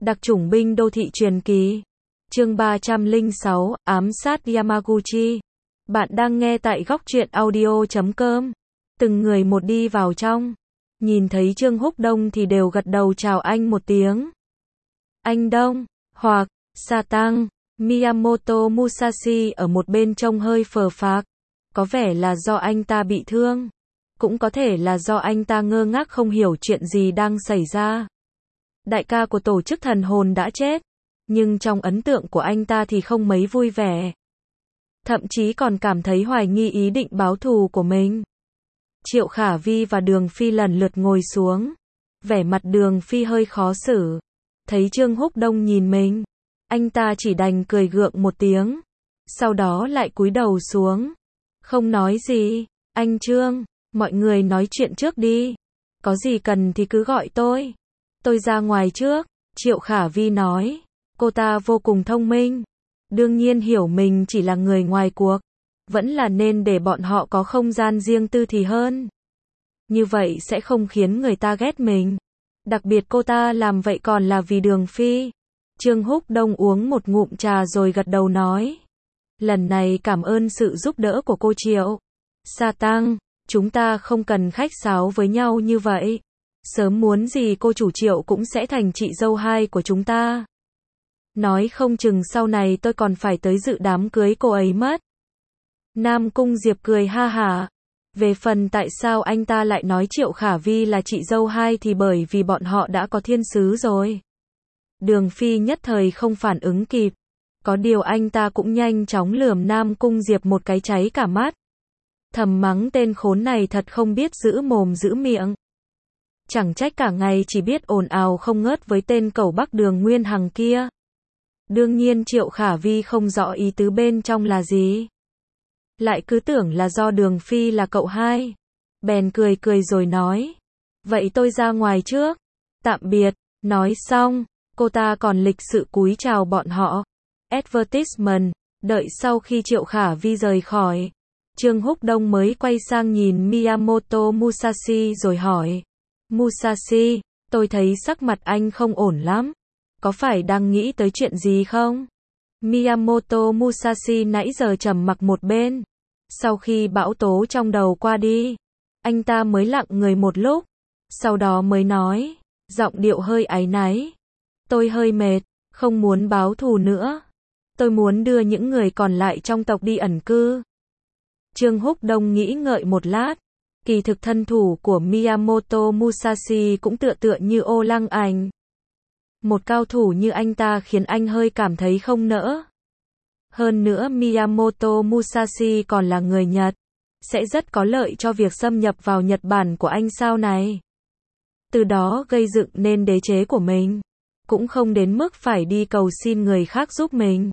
Đặc chủng binh đô thị truyền kỳ. Chương 306, ám sát Yamaguchi. Bạn đang nghe tại góc truyện audio.com. Từng người một đi vào trong. Nhìn thấy Trương Húc Đông thì đều gật đầu chào anh một tiếng. Anh Đông, hoặc, Satang, Miyamoto Musashi ở một bên trông hơi phờ phạc. Có vẻ là do anh ta bị thương. Cũng có thể là do anh ta ngơ ngác không hiểu chuyện gì đang xảy ra. Đại ca của tổ chức thần hồn đã chết. Nhưng trong ấn tượng của anh ta thì không mấy vui vẻ. Thậm chí còn cảm thấy hoài nghi ý định báo thù của mình. Triệu Khả Vi và Đường Phi lần lượt ngồi xuống. Vẻ mặt Đường Phi hơi khó xử. Thấy Trương Húc Đông nhìn mình. Anh ta chỉ đành cười gượng một tiếng. Sau đó lại cúi đầu xuống. Không nói gì. Anh Trương, mọi người nói chuyện trước đi. Có gì cần thì cứ gọi tôi. Tôi ra ngoài trước. Triệu Khả Vi nói. Cô ta vô cùng thông minh. Đương nhiên hiểu mình chỉ là người ngoài cuộc. Vẫn là nên để bọn họ có không gian riêng tư thì hơn. Như vậy sẽ không khiến người ta ghét mình. Đặc biệt cô ta làm vậy còn là vì Đường Phi. Trương Húc Đông uống một ngụm trà rồi gật đầu nói. Lần này cảm ơn sự giúp đỡ của cô Triệu. Satang, chúng ta không cần khách sáo với nhau như vậy. Sớm muốn gì cô chủ Triệu cũng sẽ thành chị dâu hai của chúng ta. Nói không chừng sau này tôi còn phải tới dự đám cưới cô ấy mất. Nam Cung Diệp cười ha hả. Về phần tại sao anh ta lại nói Triệu Khả Vi là chị dâu hai thì bởi vì bọn họ đã có thiên sứ rồi. Đường Phi nhất thời không phản ứng kịp. Có điều anh ta cũng nhanh chóng lườm Nam Cung Diệp một cái cháy cả mắt. Thầm mắng tên khốn này thật không biết giữ mồm giữ miệng. Chẳng trách cả ngày chỉ biết ồn ào không ngớt với tên cẩu Bắc Đường Nguyên Hằng kia. Đương nhiên Triệu Khả Vi không rõ ý tứ bên trong là gì. Lại cứ tưởng là do Đường Phi là cậu hai. Bèn cười cười rồi nói. Vậy tôi ra ngoài trước. Tạm biệt. Nói xong, cô ta còn lịch sự cúi chào bọn họ. Advertisement. Đợi sau khi Triệu Khả Vi rời khỏi. Trương Húc Đông mới quay sang nhìn Miyamoto Musashi rồi hỏi. Musashi, tôi thấy sắc mặt anh không ổn lắm. Có phải đang nghĩ tới chuyện gì không? Miyamoto Musashi nãy giờ trầm mặc một bên. Sau khi bão tố trong đầu qua đi, anh ta mới lặng người một lúc. Sau đó mới nói, giọng điệu hơi áy náy. Tôi hơi mệt, không muốn báo thù nữa. Tôi muốn đưa những người còn lại trong tộc đi ẩn cư. Trương Húc Đông nghĩ ngợi một lát. Kỳ thực thân thủ của Miyamoto Musashi cũng tựa như Ô Lăng Ảnh. Một cao thủ như anh ta khiến anh hơi cảm thấy không nỡ. Hơn nữa Miyamoto Musashi còn là người Nhật. Sẽ rất có lợi cho việc xâm nhập vào Nhật Bản của anh sau này. Từ đó gây dựng nên đế chế của mình. Cũng không đến mức phải đi cầu xin người khác giúp mình.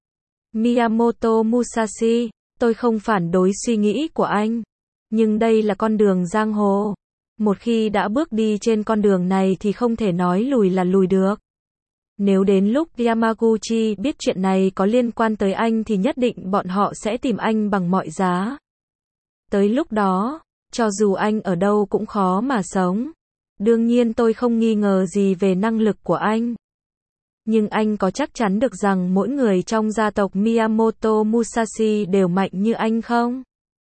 Miyamoto Musashi, tôi không phản đối suy nghĩ của anh. Nhưng đây là con đường giang hồ. Một khi đã bước đi trên con đường này thì không thể nói lùi là lùi được. Nếu đến lúc Yamaguchi biết chuyện này có liên quan tới anh thì nhất định bọn họ sẽ tìm anh bằng mọi giá. Tới lúc đó, cho dù anh ở đâu cũng khó mà sống. Đương nhiên tôi không nghi ngờ gì về năng lực của anh. Nhưng anh có chắc chắn được rằng mỗi người trong gia tộc Miyamoto Musashi đều mạnh như anh không?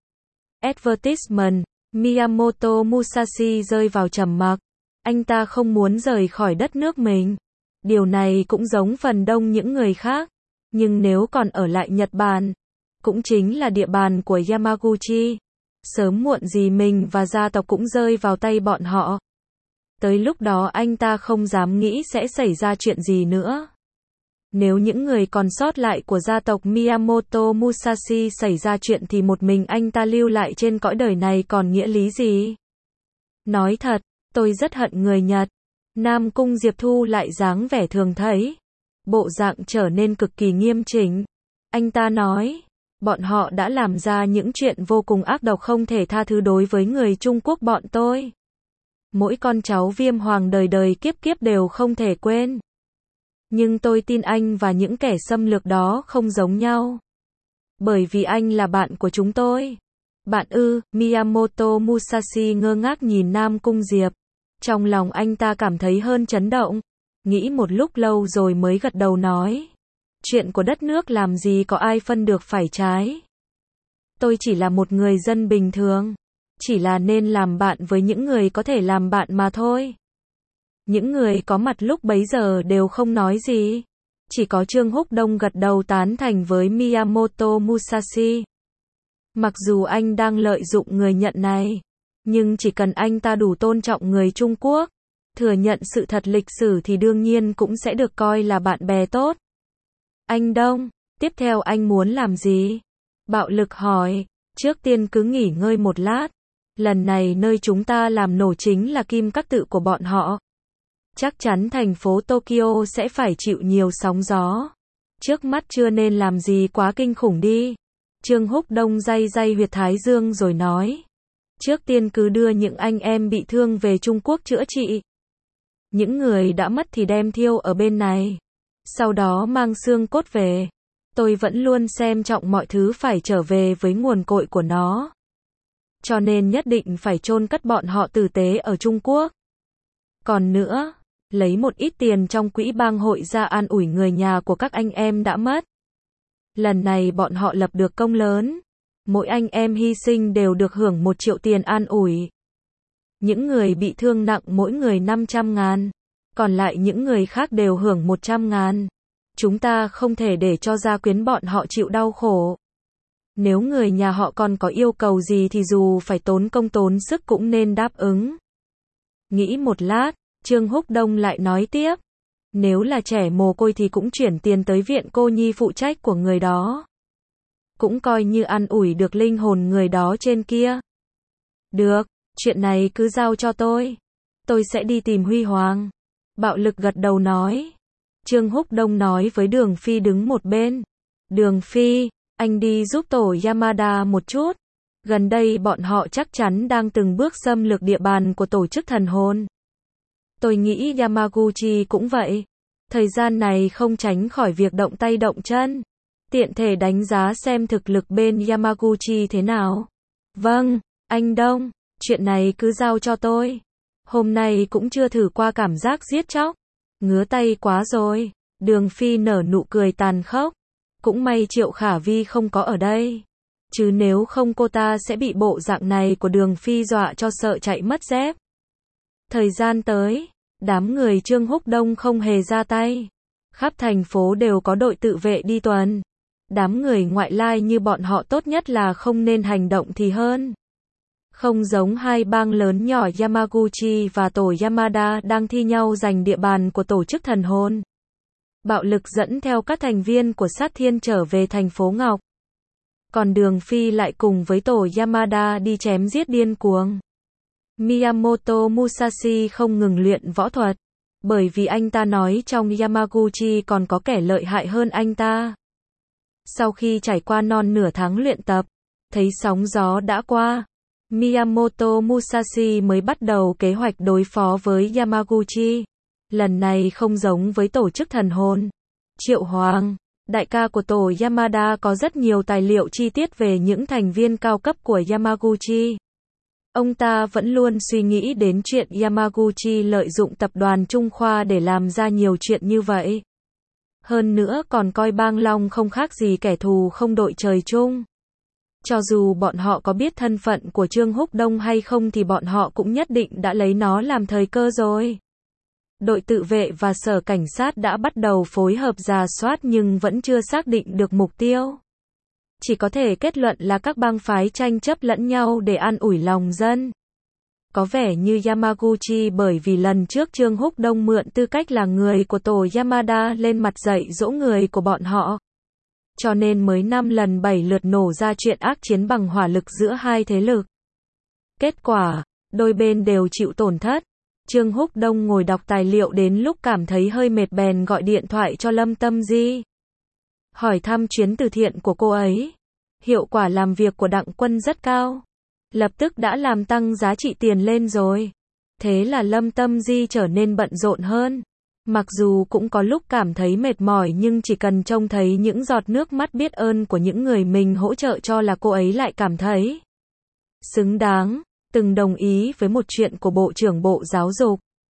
Advertisement. Miyamoto Musashi rơi vào trầm mặc. Anh ta không muốn rời khỏi đất nước mình. Điều này cũng giống phần đông những người khác. Nhưng nếu còn ở lại Nhật Bản, cũng chính là địa bàn của Yamaguchi. Sớm muộn gì mình và gia tộc cũng rơi vào tay bọn họ. Tới lúc đó anh ta không dám nghĩ sẽ xảy ra chuyện gì nữa. Nếu những người còn sót lại của gia tộc Miyamoto Musashi xảy ra chuyện thì một mình anh ta lưu lại trên cõi đời này còn nghĩa lý gì? Nói thật, tôi rất hận người Nhật. Nam Cung Diệp thu lại dáng vẻ thường thấy. Bộ dạng trở nên cực kỳ nghiêm chỉnh. Anh ta nói, bọn họ đã làm ra những chuyện vô cùng ác độc không thể tha thứ đối với người Trung Quốc bọn tôi. Mỗi con cháu Viêm Hoàng đời đời kiếp kiếp đều không thể quên. Nhưng tôi tin anh và những kẻ xâm lược đó không giống nhau. Bởi vì anh là bạn của chúng tôi. Bạn ư? Miyamoto Musashi ngơ ngác nhìn Nam Cung Diệp. Trong lòng anh ta cảm thấy hơn chấn động. nghĩ một lúc lâu rồi mới gật đầu nói. Chuyện của đất nước làm gì có ai phân được phải trái. Tôi chỉ là một người dân bình thường. Chỉ là nên làm bạn với những người có thể làm bạn mà thôi. Những người có mặt lúc bấy giờ đều không nói gì. Chỉ có Trương Húc Đông gật đầu tán thành với Miyamoto Musashi. Mặc dù anh đang lợi dụng người nhận này, nhưng chỉ cần anh ta đủ tôn trọng người Trung Quốc, thừa nhận sự thật lịch sử thì đương nhiên cũng sẽ được coi là bạn bè tốt. Anh Đông, tiếp theo anh muốn làm gì? Bạo lực hỏi, trước tiên cứ nghỉ ngơi một lát. Lần này nơi chúng ta làm nổ chính là kim các tự của bọn họ. Chắc chắn thành phố Tokyo sẽ phải chịu nhiều sóng gió. Trước mắt chưa nên làm gì quá kinh khủng đi. Trương Húc Đông day day huyệt thái dương rồi nói. Trước tiên cứ đưa những anh em bị thương về Trung Quốc chữa trị. Những người đã mất thì đem thiêu ở bên này. Sau đó mang xương cốt về. Tôi vẫn luôn xem trọng mọi thứ phải trở về với nguồn cội của nó. Cho nên nhất định phải chôn cất bọn họ tử tế ở Trung Quốc. Còn nữa, lấy một ít tiền trong quỹ bang hội ra an ủi người nhà của các anh em đã mất. Lần này bọn họ lập được công lớn. Mỗi anh em hy sinh đều được hưởng 1 triệu tiền an ủi. Những người bị thương nặng mỗi người 500.000. Còn lại những người khác đều hưởng 100.000. Chúng ta không thể để cho gia quyến bọn họ chịu đau khổ. Nếu người nhà họ còn có yêu cầu gì thì dù phải tốn công tốn sức cũng nên đáp ứng. Nghĩ một lát, Trương Húc Đông lại nói tiếp. Nếu là trẻ mồ côi thì cũng chuyển tiền tới viện cô nhi phụ trách của người đó. Cũng coi như an ủi được linh hồn người đó trên kia. Được, chuyện này cứ giao cho tôi. Tôi sẽ đi tìm Huy Hoàng. Bạo lực gật đầu nói. Trương Húc Đông nói với Đường Phi đứng một bên. Đường Phi, anh đi giúp tổ Yamada một chút. Gần đây bọn họ chắc chắn đang từng bước xâm lược địa bàn của tổ chức thần hồn. Tôi nghĩ Yamaguchi cũng vậy. Thời gian này không tránh khỏi việc động tay động chân. Tiện thể đánh giá xem thực lực bên Yamaguchi thế nào. Vâng, anh Đông, chuyện này cứ giao cho tôi. Hôm nay cũng chưa thử qua cảm giác giết chóc. Ngứa tay quá rồi. Đường Phi nở nụ cười tàn khốc. Cũng may Triệu Khả Vi không có ở đây. Chứ nếu không cô ta sẽ bị bộ dạng này của Đường Phi dọa cho sợ chạy mất dép. Thời gian tới, đám người Trương Húc Đông không hề ra tay. Khắp thành phố đều có đội tự vệ đi tuần. Đám người ngoại lai như bọn họ tốt nhất là không nên hành động thì hơn. Không giống hai bang lớn nhỏ Yamaguchi và tổ Yamada đang thi nhau giành địa bàn của tổ chức thần hồn. Bạo lực dẫn theo các thành viên của sát thiên trở về thành phố Ngọc. Còn Đường Phi lại cùng với tổ Yamada đi chém giết điên cuồng. Miyamoto Musashi không ngừng luyện võ thuật. Bởi vì anh ta nói trong Yamaguchi còn có kẻ lợi hại hơn anh ta. Sau khi trải qua non nửa tháng luyện tập, thấy sóng gió đã qua, Miyamoto Musashi mới bắt đầu kế hoạch đối phó với Yamaguchi. Lần này không giống với tổ chức thần hồn. Triệu Hoàng, đại ca của tổ Yamada có rất nhiều tài liệu chi tiết về những thành viên cao cấp của Yamaguchi. Ông ta vẫn luôn suy nghĩ đến chuyện Yamaguchi lợi dụng tập đoàn Trung Khoa để làm ra nhiều chuyện như vậy. Hơn nữa còn coi bang Long không khác gì kẻ thù không đội trời chung. Cho dù bọn họ có biết thân phận của Trương Húc Đông hay không thì bọn họ cũng nhất định đã lấy nó làm thời cơ rồi. Đội tự vệ và sở cảnh sát đã bắt đầu phối hợp rà soát nhưng vẫn chưa xác định được mục tiêu. Chỉ có thể kết luận là các bang phái tranh chấp lẫn nhau để an ủi lòng dân. Có vẻ như Yamaguchi bởi vì lần trước Trương Húc Đông mượn tư cách là người của tổ Yamada lên mặt dạy dỗ người của bọn họ. Cho nên mới 5 lần 7 lượt nổ ra chuyện ác chiến bằng hỏa lực giữa hai thế lực. Kết quả, đôi bên đều chịu tổn thất. Trương Húc Đông ngồi đọc tài liệu đến lúc cảm thấy hơi mệt bèn gọi điện thoại cho Lâm Tâm Di. Hỏi thăm chuyến từ thiện của cô ấy. Hiệu quả làm việc của Đặng Quân rất cao. Lập tức đã làm tăng giá trị tiền lên rồi. Thế là Lâm Tâm Di trở nên bận rộn hơn. Mặc dù cũng có lúc cảm thấy mệt mỏi nhưng chỉ cần trông thấy những giọt nước mắt biết ơn của những người mình hỗ trợ cho là cô ấy lại cảm thấy xứng đáng, từng đồng ý với một chuyện của Bộ trưởng Bộ Giáo dục.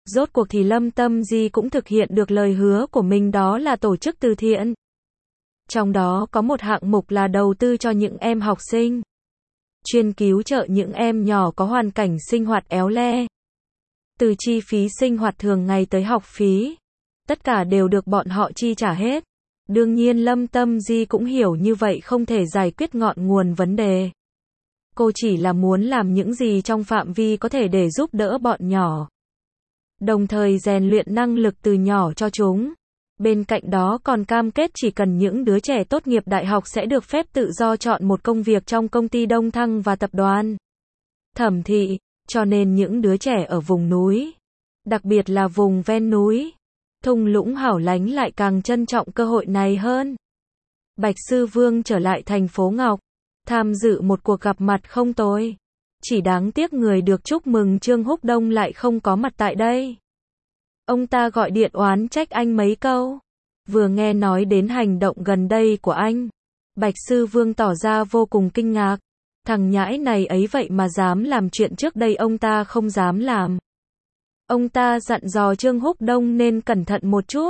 Rốt cuộc thì Lâm Tâm Di cũng thực hiện được lời hứa của mình, đó là tổ chức từ thiện. Trong đó có một hạng mục là đầu tư cho những em học sinh, chuyên cứu trợ những em nhỏ có hoàn cảnh sinh hoạt éo le. Từ chi phí sinh hoạt thường ngày tới học phí, tất cả đều được bọn họ chi trả hết. Đương nhiên Lâm Tâm Di cũng hiểu như vậy không thể giải quyết ngọn nguồn vấn đề. Cô chỉ là muốn làm những gì trong phạm vi có thể để giúp đỡ bọn nhỏ, đồng thời rèn luyện năng lực từ nhỏ cho chúng. Bên cạnh đó còn cam kết chỉ cần những đứa trẻ tốt nghiệp đại học sẽ được phép tự do chọn một công việc trong công ty Đông Thăng và tập đoàn Thẩm Thị, cho nên những đứa trẻ ở vùng núi, đặc biệt là vùng ven núi, thung lũng hẻo lánh lại càng trân trọng cơ hội này hơn. Bạch Sư Vương trở lại thành phố Ngọc, tham dự một cuộc gặp mặt không tồi. Chỉ đáng tiếc người được chúc mừng Trương Húc Đông lại không có mặt tại đây. Ông ta gọi điện oán trách anh mấy câu. Vừa nghe nói đến hành động gần đây của anh, Bạch Sư Vương tỏ ra vô cùng kinh ngạc. Thằng nhãi này ấy vậy mà dám làm chuyện trước đây ông ta không dám làm. Ông ta dặn dò Trương Húc Đông nên cẩn thận một chút.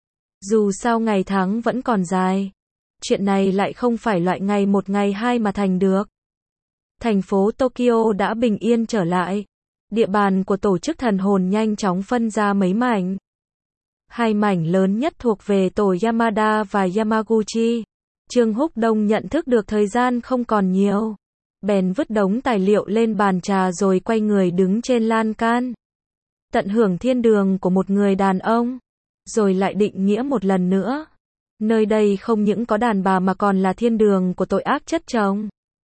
Dù sao ngày tháng vẫn còn dài. Chuyện này lại không phải loại ngày một ngày hai mà thành được. Thành phố Tokyo đã bình yên trở lại. Địa bàn của tổ chức thần hồn nhanh chóng phân ra mấy mảnh. Hai mảnh lớn nhất thuộc về tổ Yamada và Yamaguchi. Trương Húc Đông nhận thức được thời gian không còn nhiều. Bèn vứt đống tài liệu lên bàn trà rồi quay người đứng trên lan can. Tận hưởng thiên đường của một người đàn ông. Rồi lại định nghĩa một lần nữa. Nơi đây không những có đàn bà mà còn là thiên đường của tội ác chất chồng.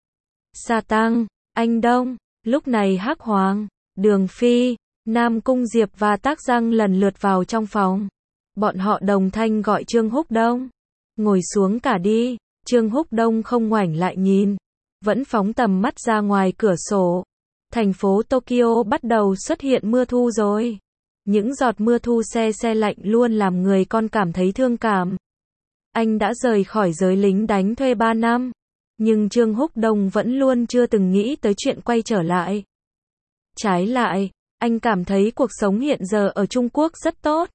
Sa Tăng, Anh Đông, lúc này Hắc Hoàng, Đường Phi, Nam Cung Diệp và Tác Giang lần lượt vào trong phòng. Bọn họ đồng thanh gọi Trương Húc Đông. Ngồi xuống cả đi. Trương Húc Đông không ngoảnh lại nhìn, vẫn phóng tầm mắt ra ngoài cửa sổ. Thành phố Tokyo bắt đầu xuất hiện mưa thu rồi. Những giọt mưa thu se lạnh luôn làm người con cảm thấy thương cảm. Anh đã rời khỏi giới lính đánh thuê 3 năm. Nhưng Trương Húc Đông vẫn luôn chưa từng nghĩ tới chuyện quay trở lại. Trái lại, anh cảm thấy cuộc sống hiện giờ ở Trung Quốc rất tốt.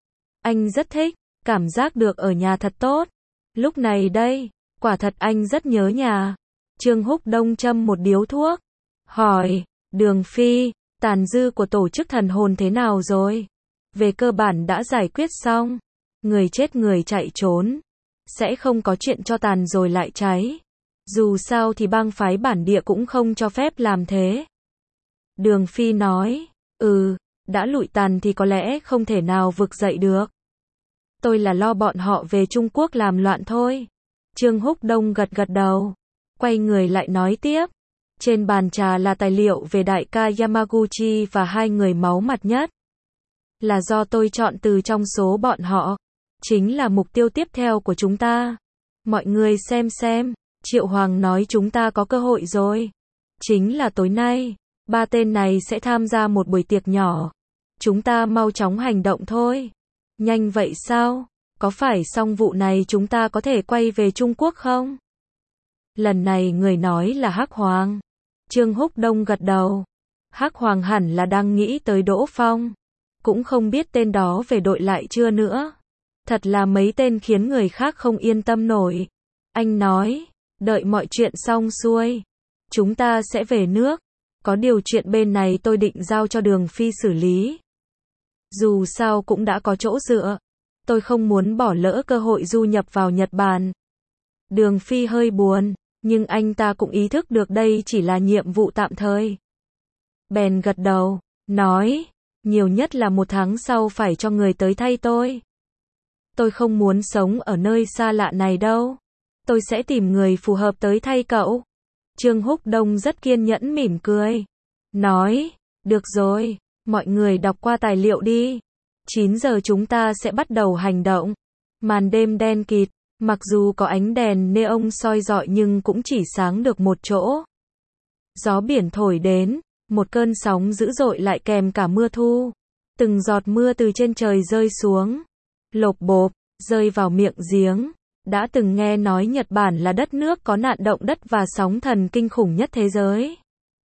Anh rất thích, cảm giác được ở nhà thật tốt. Lúc này đây, quả thật anh rất nhớ nhà. Trương Húc Đông châm một điếu thuốc. Hỏi, Đường Phi, tàn dư của tổ chức thần hồn thế nào rồi? Về cơ bản đã giải quyết xong. Người chết người chạy trốn. Sẽ không có chuyện cho tàn rồi lại cháy. Dù sao thì bang phái bản địa cũng không cho phép làm thế. Đường Phi nói, đã lụi tàn thì có lẽ không thể nào vực dậy được. Tôi là lo bọn họ về Trung Quốc làm loạn thôi. Trương Húc Đông gật gật đầu. Quay người lại nói tiếp. Trên bàn trà là tài liệu về đại ca Yamaguchi và hai người máu mặt nhất. Là do tôi chọn từ trong số bọn họ. Chính là mục tiêu tiếp theo của chúng ta. Mọi người xem. Triệu Hoàng nói chúng ta có cơ hội rồi. Chính là tối nay, 3 tên này sẽ tham gia một buổi tiệc nhỏ. Chúng ta mau chóng hành động thôi. Nhanh vậy sao? Có phải xong vụ này chúng ta có thể quay về Trung Quốc không? Lần này người nói là Hắc Hoàng. Trương Húc Đông gật đầu. Hắc Hoàng hẳn là đang nghĩ tới Đỗ Phong. Cũng không biết tên đó về đội lại chưa nữa. Thật là mấy tên khiến người khác không yên tâm nổi. Anh nói, đợi mọi chuyện xong xuôi, chúng ta sẽ về nước. Có điều chuyện bên này tôi định giao cho Đường Phi xử lý. Dù sao cũng đã có chỗ dựa. Tôi không muốn bỏ lỡ cơ hội du nhập vào Nhật Bản. Đường Phi hơi buồn, nhưng anh ta cũng ý thức được đây chỉ là nhiệm vụ tạm thời. Bèn gật đầu, nói, nhiều nhất là 1 tháng sau phải cho người tới thay tôi. Tôi không muốn sống ở nơi xa lạ này đâu. Tôi sẽ tìm người phù hợp tới thay cậu. Trương Húc Đông rất kiên nhẫn mỉm cười. Nói, được rồi, mọi người đọc qua tài liệu đi. 9 giờ chúng ta sẽ bắt đầu hành động. Màn đêm đen kịt, mặc dù có ánh đèn neon soi rọi nhưng cũng chỉ sáng được một chỗ. Gió biển thổi đến, một cơn sóng dữ dội lại kèm cả mưa thu. Từng giọt mưa từ trên trời rơi xuống. Lộp bộp, rơi vào miệng giếng. Đã từng nghe nói Nhật Bản là đất nước có nạn động đất và sóng thần kinh khủng nhất thế giới.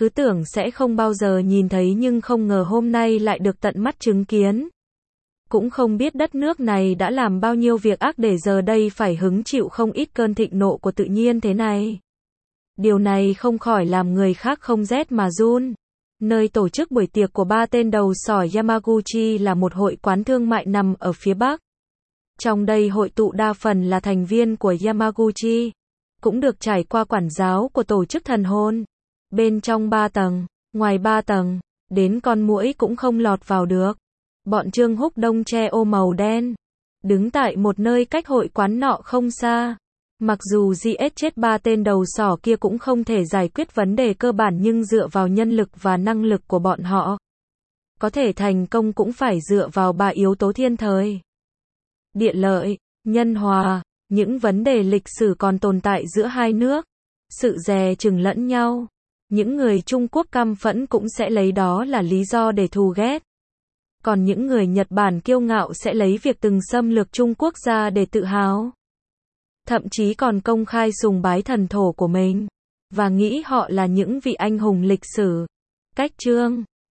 Cứ tưởng sẽ không bao giờ nhìn thấy nhưng không ngờ hôm nay lại được tận mắt chứng kiến. Cũng không biết đất nước này đã làm bao nhiêu việc ác để giờ đây phải hứng chịu không ít cơn thịnh nộ của tự nhiên thế này. Điều này không khỏi làm người khác không rét mà run. Nơi tổ chức buổi tiệc của 3 tên đầu sỏi Yamaguchi là một hội quán thương mại nằm ở phía Bắc. Trong đây hội tụ đa phần là thành viên của Yamaguchi, cũng được trải qua quản giáo của tổ chức thần hồn. Bên trong 3 tầng, ngoài 3 tầng, đến con muỗi cũng không lọt vào được. Bọn Trương Húc Đông che ô màu đen, đứng tại một nơi cách hội quán nọ không xa. Mặc dù giết chết 3 tên đầu sỏ kia cũng không thể giải quyết vấn đề cơ bản nhưng dựa vào nhân lực và năng lực của bọn họ, có thể thành công cũng phải dựa vào 3 yếu tố thiên thời, địa lợi, nhân hòa. Những vấn đề lịch sử còn tồn tại giữa hai nước, sự dè chừng lẫn nhau. Những người Trung Quốc căm phẫn cũng sẽ lấy đó là lý do để thù ghét. Còn những người Nhật Bản kiêu ngạo sẽ lấy việc từng xâm lược Trung Quốc ra để tự hào. Thậm chí còn công khai sùng bái thần thổ của mình, và nghĩ họ là những vị anh hùng lịch sử. Cách chương